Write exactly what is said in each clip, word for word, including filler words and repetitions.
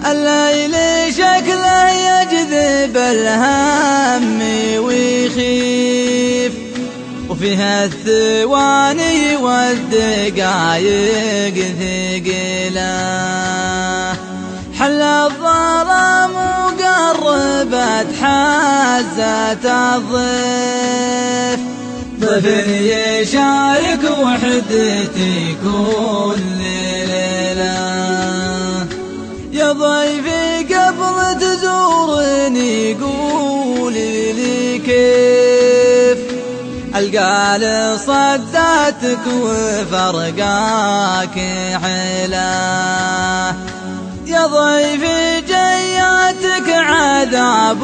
الليل شكله يجذب الهم ويخيف، وفيها الثواني والدقايق ثقيلة. حل الظلام وقربت حزة الضيف، ضيف يشارك وحدتي كل ليلة. يا ضيفي قبل تزورني قولي لي كيف ألقى لصداتك وفرقاك حيلة. يا ضيفي جياتك عذاب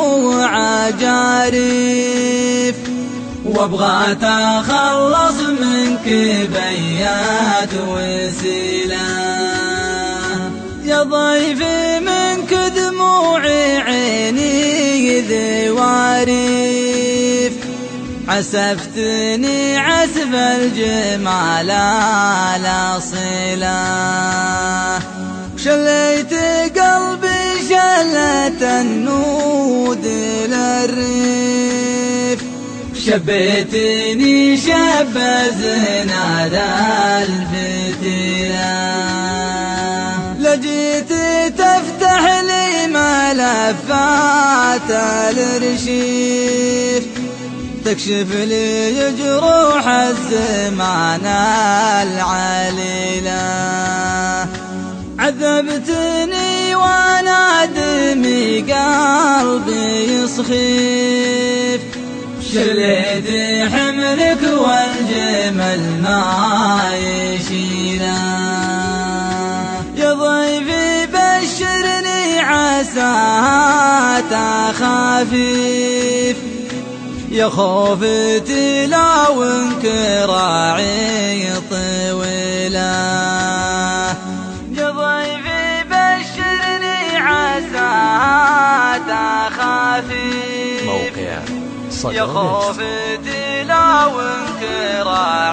وعجاريف، وابغى تخلص منك بيات وسيلة. يا ضيفي منك دموعي عيني ذواريف، عسفتني عسف الجمال الأصيلة. شليت قلبي شلة النود للريف، شبيتني شب زناد الفتيلة. لجيت تفتح لي ملفات الارشيف، تكشف لي جروح الزمان العليلة. عذبتني وانا دمي قلبي يصخيف، شليت حملك والجمل ما يشيله. يا ضيفي بشرني عساها خفيف، يا خوفتي لو انكراعي طويلة. يا ضيفي بشرني عساها خفيف، موقع يا خوفتي لو انكراعي